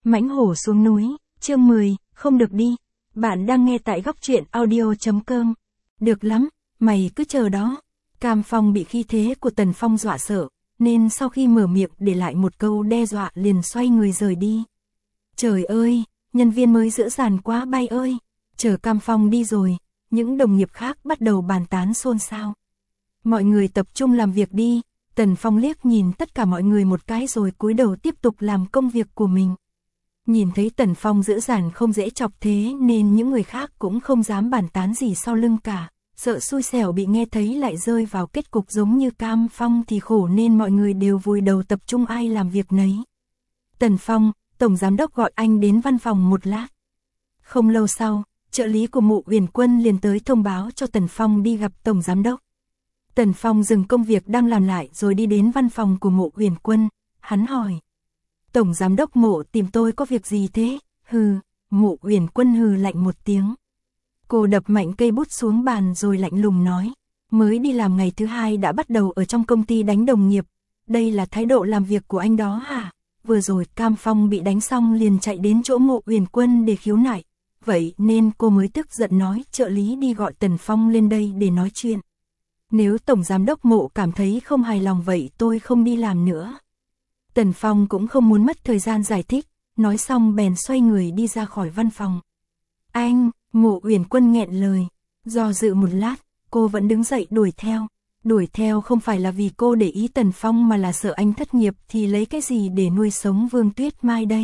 Mãnh hổ xuống núi, chương 10, không được đi. Bạn đang nghe tại góc truyện audio.com. Được lắm, mày cứ chờ đó. Cam Phong bị khí thế của Tần Phong dọa sợ, nên sau khi mở miệng để lại một câu đe dọa liền xoay người rời đi. Trời ơi, nhân viên mới dữ dằn quá bay ơi. Chờ Cam Phong đi rồi, những đồng nghiệp khác bắt đầu bàn tán xôn xao. Mọi người tập trung làm việc đi. Tần Phong liếc nhìn tất cả mọi người một cái rồi cúi đầu tiếp tục làm công việc của mình. Nhìn thấy Tần Phong dữ dằn không dễ chọc thế nên những người khác cũng không dám bàn tán gì sau lưng cả, sợ xui xẻo bị nghe thấy lại rơi vào kết cục giống như Cam Phong thì khổ nên mọi người đều vùi đầu tập trung ai làm việc nấy. Tần Phong, Tổng Giám đốc gọi anh đến văn phòng một lát. Không lâu sau, trợ lý của Mộ Uyển Quân liền tới thông báo cho Tần Phong đi gặp Tổng Giám đốc. Tần Phong dừng công việc đang làm lại rồi đi đến văn phòng của Mộ Uyển Quân, hắn hỏi. Tổng Giám đốc Mộ tìm tôi có việc gì thế? Hừ, Mộ Uyển Quân hừ lạnh một tiếng. Cô đập mạnh cây bút xuống bàn rồi lạnh lùng nói. Mới đi làm ngày thứ 2 đã bắt đầu ở trong công ty đánh đồng nghiệp. Đây là thái độ làm việc của anh đó hả? Vừa rồi Cam Phong bị đánh xong liền chạy đến chỗ Mộ Uyển Quân để khiếu nại. Vậy nên cô mới tức giận nói trợ lý đi gọi Tần Phong lên đây để nói chuyện. Nếu Tổng Giám đốc Mộ cảm thấy không hài lòng vậy tôi không đi làm nữa. Tần Phong cũng không muốn mất thời gian giải thích, nói xong bèn xoay người đi ra khỏi văn phòng. Anh, Mộ Uyển Quân nghẹn lời, do dự một lát, cô vẫn đứng dậy đuổi theo. Đuổi theo không phải là vì cô để ý Tần Phong mà là sợ anh thất nghiệp thì lấy cái gì để nuôi sống Vương Tuyết Mai đây.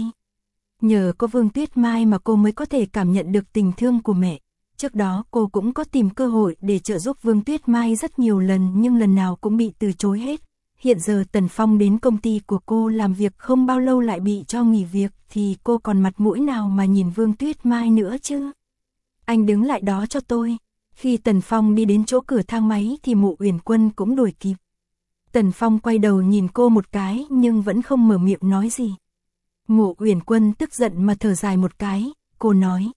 Nhờ có Vương Tuyết Mai mà cô mới có thể cảm nhận được tình thương của mẹ. Trước đó cô cũng có tìm cơ hội để trợ giúp Vương Tuyết Mai rất nhiều lần nhưng lần nào cũng bị từ chối hết. Hiện giờ Tần Phong đến công ty của cô làm việc không bao lâu lại bị cho nghỉ việc thì cô còn mặt mũi nào mà nhìn Vương Tuyết Mai nữa chứ. Anh đứng lại đó cho tôi. Khi Tần Phong đi đến chỗ cửa thang máy thì Mộ Uyển Quân cũng đuổi kịp. Tần Phong quay đầu nhìn cô một cái nhưng vẫn không mở miệng nói gì. Mộ Uyển Quân tức giận mà thở dài một cái, cô nói.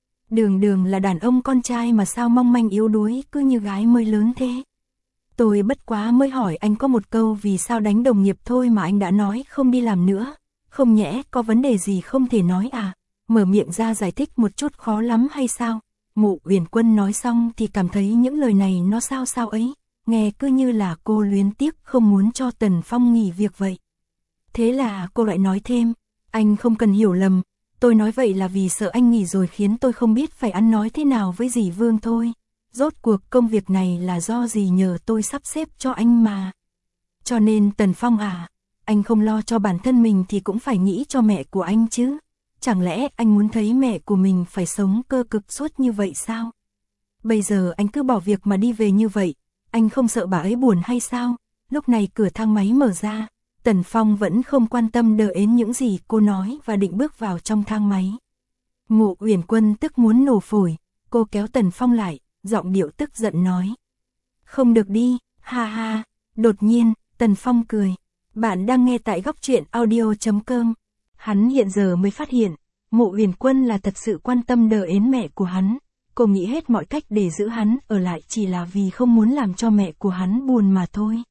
Đường là đàn ông con trai mà sao mong manh yếu đuối cứ như gái mới lớn thế. Tôi bất quá mới hỏi anh có một câu vì sao đánh đồng nghiệp thôi mà anh đã nói không đi làm nữa. Không nhẽ có vấn đề gì không thể nói à? Mở miệng ra giải thích một chút khó lắm hay sao? Mộ Uyển Quân nói xong thì cảm thấy những lời này nó sao ấy. Nghe cứ như là cô luyến tiếc không muốn cho Tần Phong nghỉ việc vậy. Thế là cô lại nói thêm. Anh không cần hiểu lầm. Tôi nói vậy là vì sợ anh nghỉ rồi khiến tôi không biết phải ăn nói thế nào với dì Vương thôi. Rốt cuộc công việc này là do dì nhờ tôi sắp xếp cho anh mà. Cho nên Tần Phong à, anh không lo cho bản thân mình thì cũng phải nghĩ cho mẹ của anh chứ. Chẳng lẽ anh muốn thấy mẹ của mình phải sống cơ cực suốt như vậy sao? Bây giờ anh cứ bỏ việc mà đi về như vậy, anh không sợ bà ấy buồn hay sao? Lúc này cửa thang máy mở ra. Tần Phong vẫn không quan tâm đợi đến những gì cô nói và định bước vào trong thang máy. Mộ Uyển Quân tức muốn nổ phổi, cô kéo Tần Phong lại, giọng điệu tức giận nói. Không được đi, ha ha. Đột nhiên, Tần Phong cười. Bạn đang nghe tại góc truyện audio.com. Hắn hiện giờ mới phát hiện, Mộ Uyển Quân là thật sự quan tâm đợi đến mẹ của hắn. Cô nghĩ hết mọi cách để giữ hắn ở lại chỉ là vì không muốn làm cho mẹ của hắn buồn mà thôi.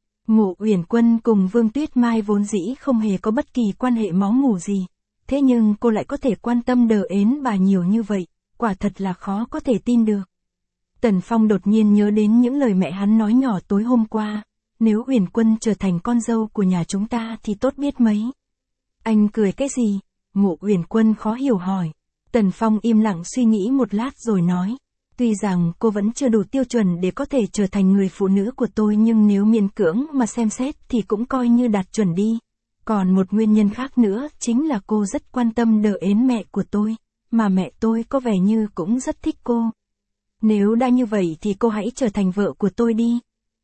Mộ Uyển Quân cùng Vương Tuyết Mai vốn dĩ không hề có bất kỳ quan hệ máu mủ gì. Thế nhưng cô lại có thể quan tâm đờ ến bà nhiều như vậy, quả thật là khó có thể tin được. Tần Phong đột nhiên nhớ đến những lời mẹ hắn nói nhỏ tối hôm qua. Nếu Uyển Quân trở thành con dâu của nhà chúng ta thì tốt biết mấy. Anh cười cái gì? Mộ Uyển Quân khó hiểu hỏi. Tần Phong im lặng suy nghĩ một lát rồi nói. Tuy rằng cô vẫn chưa đủ tiêu chuẩn để có thể trở thành người phụ nữ của tôi nhưng nếu miễn cưỡng mà xem xét thì cũng coi như đạt chuẩn đi. Còn một nguyên nhân khác nữa chính là cô rất quan tâm đợi đến mẹ của tôi, mà mẹ tôi có vẻ như cũng rất thích cô. Nếu đã như vậy thì cô hãy trở thành vợ của tôi đi.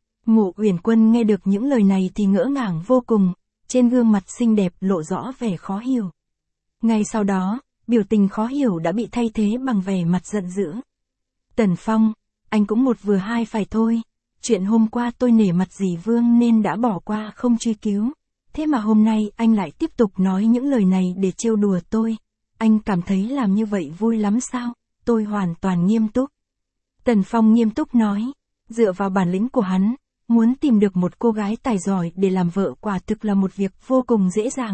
Mộ Uyển Quân nghe được những lời này thì ngỡ ngàng vô cùng, trên gương mặt xinh đẹp lộ rõ vẻ khó hiểu. Ngay sau đó, biểu tình khó hiểu đã bị thay thế bằng vẻ mặt giận dữ. Tần Phong, anh cũng một vừa hai phải thôi. Chuyện hôm qua tôi nể mặt dì Vương nên đã bỏ qua không truy cứu. Thế mà hôm nay anh lại tiếp tục nói những lời này để trêu đùa tôi. Anh cảm thấy làm như vậy vui lắm sao? Tôi hoàn toàn nghiêm túc. Tần Phong nghiêm túc nói. Dựa vào bản lĩnh của hắn, muốn tìm được một cô gái tài giỏi để làm vợ quả thực là một việc vô cùng dễ dàng.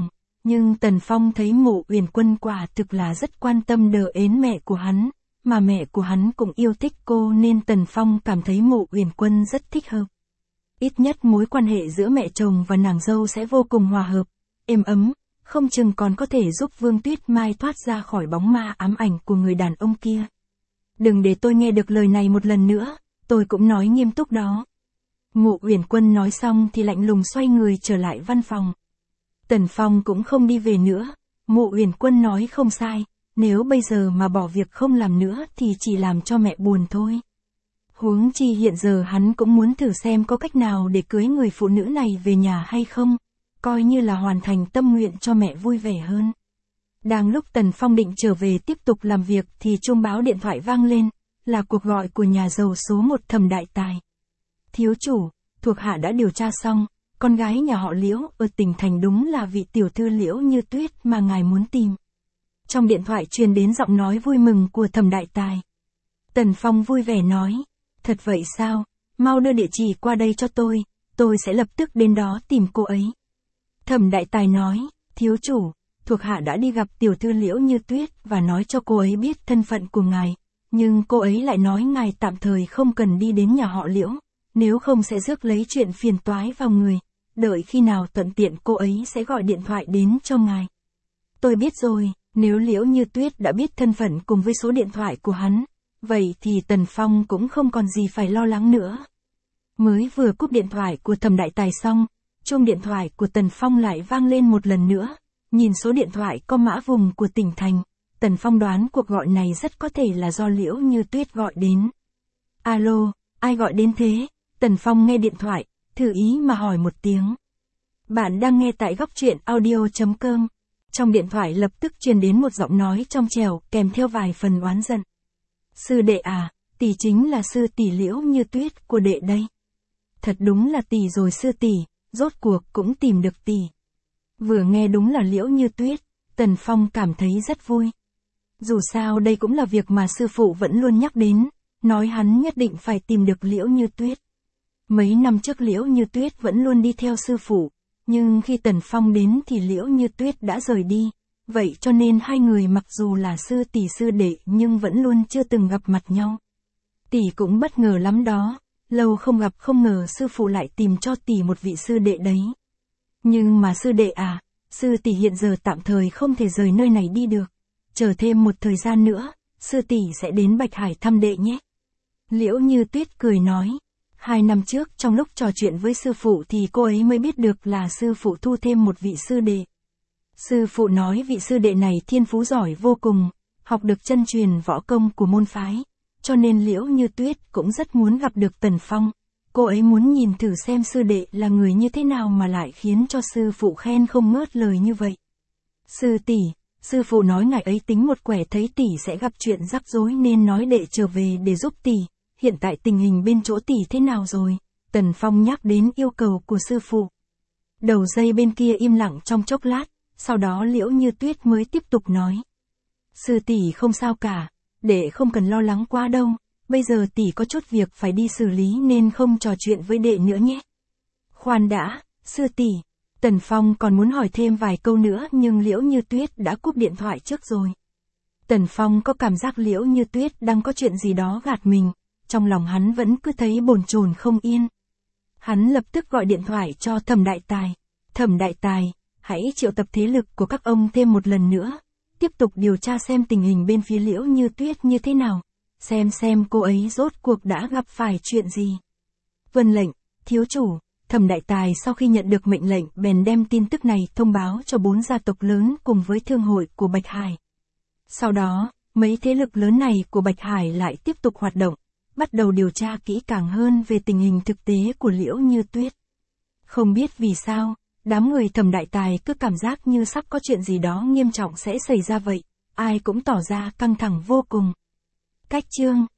Nhưng Tần Phong thấy Mộ Uyển Quân quả thực là rất quan tâm đờ ến mẹ của hắn, mà mẹ của hắn cũng yêu thích cô nên Tần Phong cảm thấy Mộ Uyển Quân rất thích hợp. Ít nhất mối quan hệ giữa mẹ chồng và nàng dâu sẽ vô cùng hòa hợp, êm ấm, không chừng còn có thể giúp Vương Tuyết Mai thoát ra khỏi bóng ma ám ảnh của người đàn ông kia. Đừng để tôi nghe được lời này một lần nữa, tôi cũng nói nghiêm túc đó. Mộ Uyển Quân nói xong thì lạnh lùng xoay người trở lại văn phòng. Tần Phong cũng không đi về nữa, Mộ Uyển Quân nói không sai, nếu bây giờ mà bỏ việc không làm nữa thì chỉ làm cho mẹ buồn thôi. Huống chi hiện giờ hắn cũng muốn thử xem có cách nào để cưới người phụ nữ này về nhà hay không, coi như là hoàn thành tâm nguyện cho mẹ vui vẻ hơn. Đang lúc Tần Phong định trở về tiếp tục làm việc thì chuông báo điện thoại vang lên, là cuộc gọi của nhà giàu số 1 Thẩm Đại Tài. Thiếu chủ, thuộc hạ đã điều tra xong, con gái nhà họ Liễu ở tỉnh thành đúng là vị tiểu thư Liễu Như Tuyết mà ngài muốn tìm. Trong điện thoại truyền đến giọng nói vui mừng của Thẩm Đại Tài. Tần Phong vui vẻ nói, thật vậy sao, mau đưa địa chỉ qua đây cho tôi sẽ lập tức đến đó tìm cô ấy. Thẩm Đại Tài nói, thiếu chủ, thuộc hạ đã đi gặp tiểu thư Liễu Như Tuyết và nói cho cô ấy biết thân phận của ngài, nhưng cô ấy lại nói ngài tạm thời không cần đi đến nhà họ Liễu, nếu không sẽ rước lấy chuyện phiền toái vào người, đợi khi nào thuận tiện cô ấy sẽ gọi điện thoại đến cho ngài. Tôi biết rồi, nếu Liễu Như Tuyết đã biết thân phận cùng với số điện thoại của hắn, vậy thì Tần Phong cũng không còn gì phải lo lắng nữa. Mới vừa cúp điện thoại của Thẩm Đại Tài xong, chuông điện thoại của Tần Phong lại vang lên một lần nữa, nhìn số điện thoại có mã vùng của tỉnh thành, Tần Phong đoán cuộc gọi này rất có thể là do Liễu Như Tuyết gọi đến. Alo, ai gọi đến thế? Tần Phong nghe điện thoại, thử ý mà hỏi một tiếng. Bạn đang nghe tại góc truyện audio.com. Trong điện thoại lập tức truyền đến một giọng nói trong trẻo kèm theo vài phần oán giận. Sư đệ à, tỷ chính là sư tỷ Liễu Như Tuyết của đệ đây. Thật đúng là tỷ rồi sư tỷ, rốt cuộc cũng tìm được tỷ. Vừa nghe đúng là Liễu Như Tuyết, Tần Phong cảm thấy rất vui. Dù sao đây cũng là việc mà sư phụ vẫn luôn nhắc đến, nói hắn nhất định phải tìm được Liễu Như Tuyết. Mấy năm trước Liễu Như Tuyết vẫn luôn đi theo sư phụ, nhưng khi Tần Phong đến thì Liễu Như Tuyết đã rời đi, vậy cho nên hai người mặc dù là sư tỷ sư đệ nhưng vẫn luôn chưa từng gặp mặt nhau. Tỷ cũng bất ngờ lắm đó, lâu không gặp không ngờ sư phụ lại tìm cho tỷ một vị sư đệ đấy. Nhưng mà sư đệ à, sư tỷ hiện giờ tạm thời không thể rời nơi này đi được, chờ thêm một thời gian nữa, sư tỷ sẽ đến Bạch Hải thăm đệ nhé. Liễu Như Tuyết cười nói. 2 năm trước trong lúc trò chuyện với sư phụ thì cô ấy mới biết được là sư phụ thu thêm một vị sư đệ. Sư phụ nói vị sư đệ này thiên phú giỏi vô cùng, học được chân truyền võ công của môn phái, cho nên Liễu Như Tuyết cũng rất muốn gặp được Tần Phong. Cô ấy muốn nhìn thử xem sư đệ là người như thế nào mà lại khiến cho sư phụ khen không ngớt lời như vậy. Sư tỷ, sư phụ nói ngài ấy tính một quẻ thấy tỷ sẽ gặp chuyện rắc rối nên nói đệ trở về để giúp tỷ. Hiện tại tình hình bên chỗ tỷ thế nào rồi? Tần Phong nhắc đến yêu cầu của sư phụ. Đầu dây bên kia im lặng trong chốc lát, sau đó Liễu Như Tuyết mới tiếp tục nói. Sư tỷ không sao cả, đệ không cần lo lắng quá đâu, bây giờ tỷ có chút việc phải đi xử lý nên không trò chuyện với đệ nữa nhé. Khoan đã, sư tỷ. Tần Phong còn muốn hỏi thêm vài câu nữa nhưng Liễu Như Tuyết đã cúp điện thoại trước rồi. Tần Phong có cảm giác Liễu Như Tuyết đang có chuyện gì đó gạt mình. Trong lòng hắn vẫn cứ thấy bồn chồn không yên. Hắn lập tức gọi điện thoại cho Thẩm Đại Tài. Thẩm Đại Tài, hãy triệu tập thế lực của các ông thêm một lần nữa. Tiếp tục điều tra xem tình hình bên phía Liễu Như Tuyết như thế nào. Xem cô ấy rốt cuộc đã gặp phải chuyện gì. Vâng lệnh, thiếu chủ. Thẩm Đại Tài sau khi nhận được mệnh lệnh bèn đem tin tức này thông báo cho 4 gia tộc lớn cùng với thương hội của Bạch Hải. Sau đó, mấy thế lực lớn này của Bạch Hải lại tiếp tục hoạt động. Bắt đầu điều tra kỹ càng hơn về tình hình thực tế của Liễu Như Tuyết. Không biết vì sao, đám người Thẩm Đại Tài cứ cảm giác như sắp có chuyện gì đó nghiêm trọng sẽ xảy ra vậy, ai cũng tỏ ra căng thẳng vô cùng. Cách chương